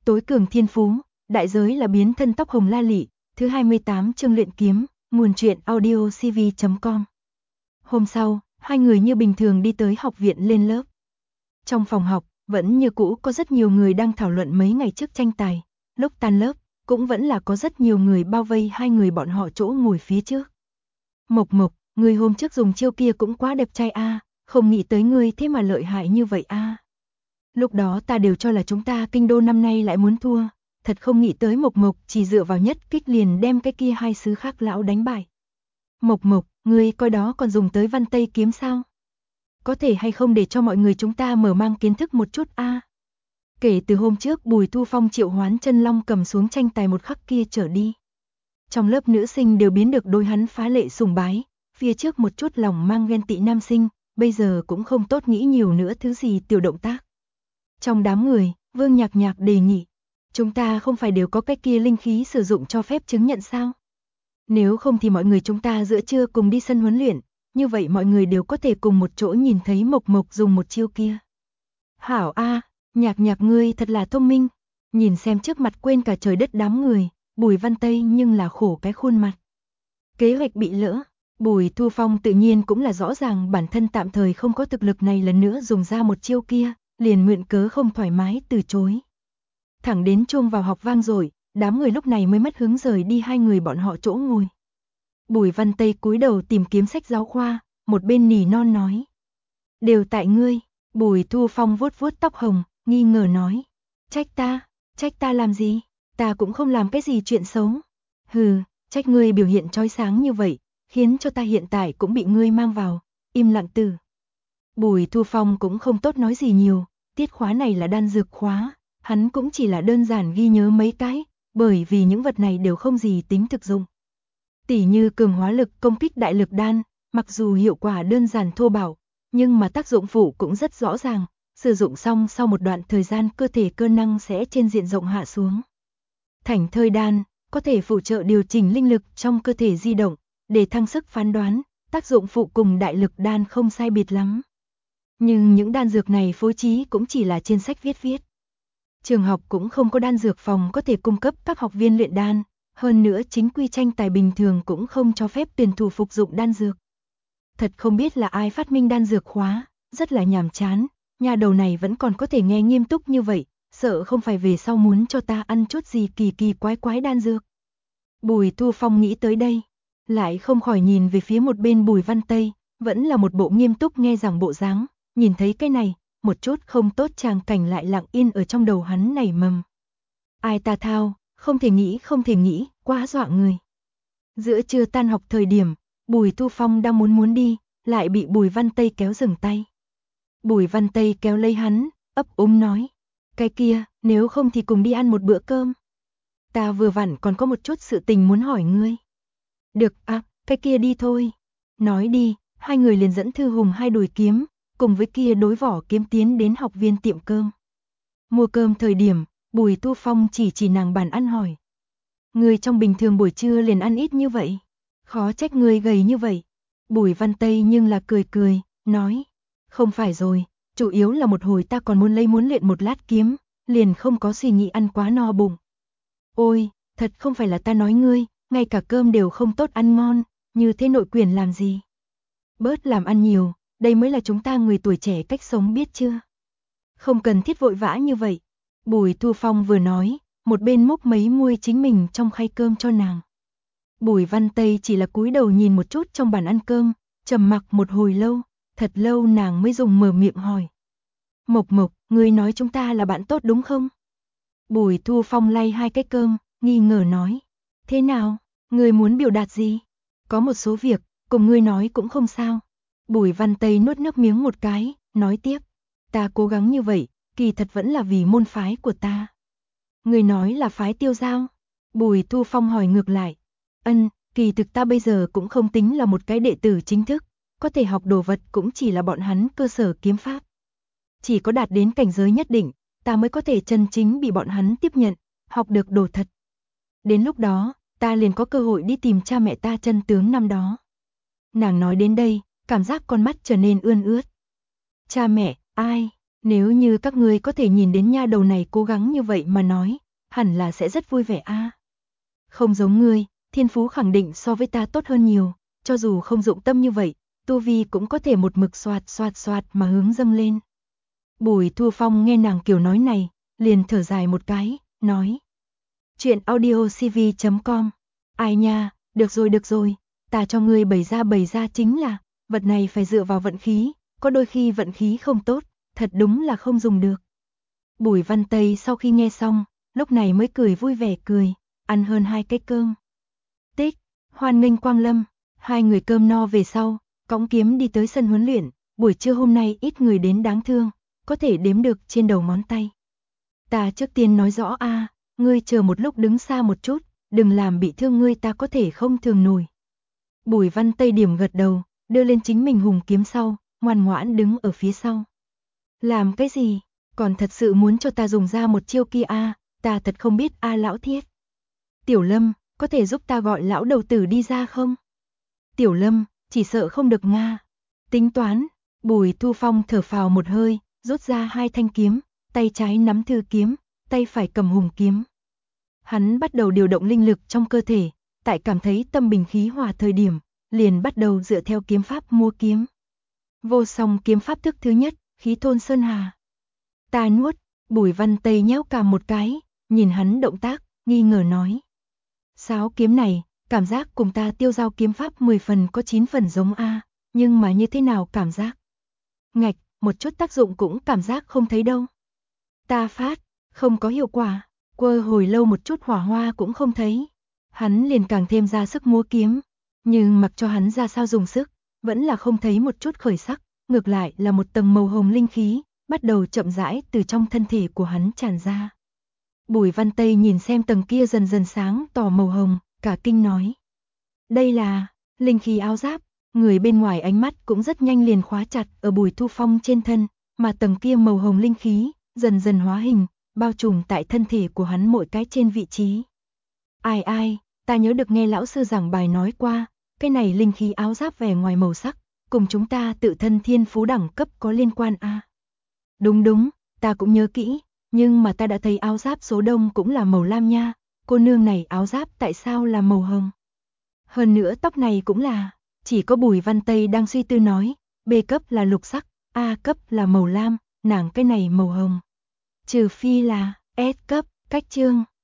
Tối cường thiên phú, đại giới là biến thân tóc hồng la lị, thứ 28 chương luyện kiếm, nguồn truyện audio cv.com. Hôm sau, hai người như bình thường đi tới học viện lên lớp. Trong phòng học, vẫn như cũ có rất nhiều người đang thảo luận mấy ngày trước tranh tài. Lúc tan lớp, cũng vẫn là có rất nhiều người bao vây hai người bọn họ chỗ ngồi phía trước. Mộc Mộc, người hôm trước dùng chiêu kia cũng quá đẹp trai a, không nghĩ tới ngươi thế mà lợi hại như vậy a. Lúc đó ta đều cho là chúng ta kinh đô năm nay lại muốn thua, thật không nghĩ tới Mộc Mộc chỉ dựa vào nhất kích liền đem cái kia hai sứ khác lão đánh bại. Mộc Mộc, ngươi coi đó còn dùng tới Văn Tây kiếm sao? Có thể hay không để cho mọi người chúng ta mở mang kiến thức một chút a? Kể từ hôm trước Bùi Thu Phong triệu hoán chân long cầm xuống tranh tài một khắc kia trở đi, trong lớp nữ sinh đều biến được đối hắn phá lệ sùng bái, phía trước một chút lòng mang ghen tị nam sinh, bây giờ cũng không tốt nghĩ nhiều nữa thứ gì tiểu động tác. Trong đám người, Vương Nhạc Nhạc đề nghị, chúng ta không phải đều có cái kia linh khí sử dụng cho phép chứng nhận sao? Nếu không thì mọi người chúng ta giữa trưa cùng đi sân huấn luyện, như vậy mọi người đều có thể cùng một chỗ nhìn thấy Mộc Mộc dùng một chiêu kia. Hảo a, Nhạc Nhạc ngươi thật là thông minh, nhìn xem trước mặt quên cả trời đất đám người, Bùi Văn Tây nhưng là khổ cái khuôn mặt. Kế hoạch bị lỡ, Bùi Thu Phong tự nhiên cũng là rõ ràng bản thân tạm thời không có thực lực này lần nữa dùng ra một chiêu kia, liền mượn cớ không thoải mái từ chối. Thẳng đến chuông vào học vang rồi, đám người lúc này mới mất hứng rời đi hai người bọn họ chỗ ngồi. Bùi Văn Tây cúi đầu tìm kiếm sách giáo khoa, một bên nỉ non nói. Đều tại ngươi, Bùi Thu Phong vuốt vuốt tóc hồng, nghi ngờ nói. Trách ta làm gì, ta cũng không làm cái gì chuyện xấu. Hừ, trách ngươi biểu hiện chói sáng như vậy, khiến cho ta hiện tại cũng bị ngươi mang vào, im lặng tử. Bùi Thu Phong cũng không tốt nói gì nhiều, tiết khóa này là đan dược khóa, hắn cũng chỉ là đơn giản ghi nhớ mấy cái, bởi vì những vật này đều không gì tính thực dụng. Tỉ như cường hóa lực công kích đại lực đan, mặc dù hiệu quả đơn giản thô bạo, nhưng mà tác dụng phụ cũng rất rõ ràng, sử dụng xong sau một đoạn thời gian cơ thể cơ năng sẽ trên diện rộng hạ xuống. Thảnh thơi đan, có thể phụ trợ điều chỉnh linh lực trong cơ thể di động, để thăng sức phán đoán, tác dụng phụ cùng đại lực đan không sai biệt lắm. Nhưng những đan dược này phối trí cũng chỉ là trên sách viết. Trường học cũng không có đan dược phòng có thể cung cấp các học viên luyện đan, hơn nữa chính quy tranh tài bình thường cũng không cho phép tuyển thủ phục dụng đan dược. Thật không biết là ai phát minh đan dược khóa, rất là nhàm chán, nhà đầu này vẫn còn có thể nghe nghiêm túc như vậy, sợ không phải về sau muốn cho ta ăn chút gì kỳ quái đan dược. Bùi Thu Phong nghĩ tới đây, lại không khỏi nhìn về phía một bên Bùi Văn Tây, vẫn là một bộ nghiêm túc nghe giảng bộ dáng, nhìn thấy cái này, một chút không tốt tràng cảnh lại lặng yên ở trong đầu hắn nảy mầm. Ai ta thao, không thể nghĩ, quá dọa người. Giữa trưa tan học thời điểm, Bùi Thu Phong đang muốn đi, lại bị Bùi Văn Tây kéo dừng tay. Bùi Văn Tây kéo lấy hắn, ấp úng nói, cái kia, nếu không thì cùng đi ăn một bữa cơm. Ta vừa vặn còn có một chút sự tình muốn hỏi ngươi. Được à, cái kia đi thôi. Nói đi, hai người liền dẫn Thư Hùng hai đùi kiếm, cùng với kia đối vỏ kiếm tiến đến học viên tiệm cơm. Mua cơm thời điểm, Bùi Thu Phong chỉ nàng bàn ăn hỏi. Ngươi trong bình thường buổi trưa liền ăn ít như vậy, khó trách ngươi gầy như vậy. Bùi Văn Tây nhưng là cười, nói. Không phải rồi, chủ yếu là một hồi ta còn muốn luyện một lát kiếm, liền không có suy nghĩ ăn quá no bụng. Ôi, thật không phải là ta nói ngươi, ngay cả cơm đều không tốt ăn ngon, như thế nội quyền làm gì. Bớt làm ăn nhiều, đây mới là chúng ta người tuổi trẻ cách sống biết chưa. Không cần thiết vội vã như vậy. Bùi Thu Phong vừa nói, một bên múc mấy muôi chính mình trong khay cơm cho nàng. Bùi Văn Tây chỉ là cúi đầu nhìn một chút trong bàn ăn cơm, trầm mặc một hồi lâu, thật lâu nàng mới dùng mở miệng hỏi. Mộc Mộc, ngươi nói chúng ta là bạn tốt đúng không? Bùi Thu Phong lay hai cái cơm, nghi ngờ nói. Thế nào, ngươi muốn biểu đạt gì? Có một số việc, cùng ngươi nói cũng không sao. Bùi Văn Tây nuốt nước miếng một cái, nói tiếp. Ta cố gắng như vậy, kỳ thật vẫn là vì môn phái của ta. Ngươi nói là phái Tiêu Giao? Bùi Thu Phong hỏi ngược lại. Kỳ thực ta bây giờ cũng không tính là một cái đệ tử chính thức, có thể học đồ vật cũng chỉ là bọn hắn cơ sở kiếm pháp. Chỉ có đạt đến cảnh giới nhất định, ta mới có thể chân chính bị bọn hắn tiếp nhận, học được đồ thật. Đến lúc đó, ta liền có cơ hội đi tìm cha mẹ ta chân tướng năm đó. Nàng nói đến đây, cảm giác con mắt trở nên ươn ướt. Cha mẹ, ai? Nếu như các ngươi có thể nhìn đến nha đầu này cố gắng như vậy mà nói, hẳn là sẽ rất vui vẻ a. Không giống ngươi, thiên phú khẳng định so với ta tốt hơn nhiều, cho dù không dụng tâm như vậy, tu vi cũng có thể một mực xoạt mà hướng dâng lên. Bùi Thu Phong nghe nàng kiểu nói này, liền thở dài một cái, nói. Chuyện audiocv.com. Ai nha, được rồi, ta cho ngươi bày ra chính là, vật này phải dựa vào vận khí, có đôi khi vận khí không tốt, thật đúng là không dùng được. Bùi Văn Tây sau khi nghe xong, lúc này mới cười vui vẻ cười, ăn hơn 2 cái cơm. Tích, hoan nghênh quang lâm, hai người cơm no về sau, cõng kiếm đi tới sân huấn luyện, buổi trưa hôm nay ít người đến đáng thương, có thể đếm được trên đầu ngón tay. Ta trước tiên nói rõ a, ngươi chờ một lúc đứng xa một chút, đừng làm bị thương ngươi, ta có thể không thường nổi. Bùi Văn Tây điểm gật đầu, đưa lên chính mình hùng kiếm sau, ngoan ngoãn đứng ở phía sau. Làm cái gì, còn thật sự muốn cho ta dùng ra một chiêu kia a, ta thật không biết a lão thiết. Tiểu Lâm, có thể giúp ta gọi lão đầu tử đi ra không? Tiểu Lâm, chỉ sợ không được nga. Tính toán, Bùi Thu Phong thở phào một hơi, rút ra 2 thanh kiếm, tay trái nắm thư kiếm, tay phải cầm hùng kiếm. Hắn bắt đầu điều động linh lực trong cơ thể, tại cảm thấy tâm bình khí hòa thời điểm, liền bắt đầu dựa theo kiếm pháp múa kiếm. Vô song kiếm pháp thức thứ nhất, khí thôn sơn hà. Ta nuốt, Bùi Văn Tây nhéo cằm một cái, nhìn hắn động tác, nghi ngờ nói. Sáo kiếm này, cảm giác cùng ta tiêu giao kiếm pháp 10 phần có 9 phần giống a, nhưng mà như thế nào cảm giác? Ngạch, một chút tác dụng cũng cảm giác không thấy đâu. Ta phát, không có hiệu quả, quơ hồi lâu một chút hỏa hoa cũng không thấy. Hắn liền càng thêm ra sức múa kiếm, nhưng mặc cho hắn ra sao dùng sức, vẫn là không thấy một chút khởi sắc, ngược lại là một tầng màu hồng linh khí, bắt đầu chậm rãi từ trong thân thể của hắn tràn ra. Bùi Văn Tây nhìn xem tầng kia dần dần sáng tỏ màu hồng, cả kinh nói. Đây là, linh khí áo giáp, người bên ngoài ánh mắt cũng rất nhanh liền khóa chặt ở Bùi Thu Phong trên thân, mà tầng kia màu hồng linh khí, dần dần hóa hình, bao trùm tại thân thể của hắn mỗi cái trên vị trí. Ai, ta nhớ được nghe lão sư giảng bài nói qua, cái này linh khí áo giáp vẻ ngoài màu sắc, cùng chúng ta tự thân thiên phú đẳng cấp có liên quan a. Đúng, ta cũng nhớ kỹ, nhưng mà ta đã thấy áo giáp số đông cũng là màu lam nha, cô nương này áo giáp tại sao là màu hồng? Hơn nữa tóc này cũng là, chỉ có Bùi Văn Tây đang suy tư nói, B cấp là lục sắc, A cấp là màu lam, nàng cái này màu hồng. Trừ phi là S cấp, cách chương.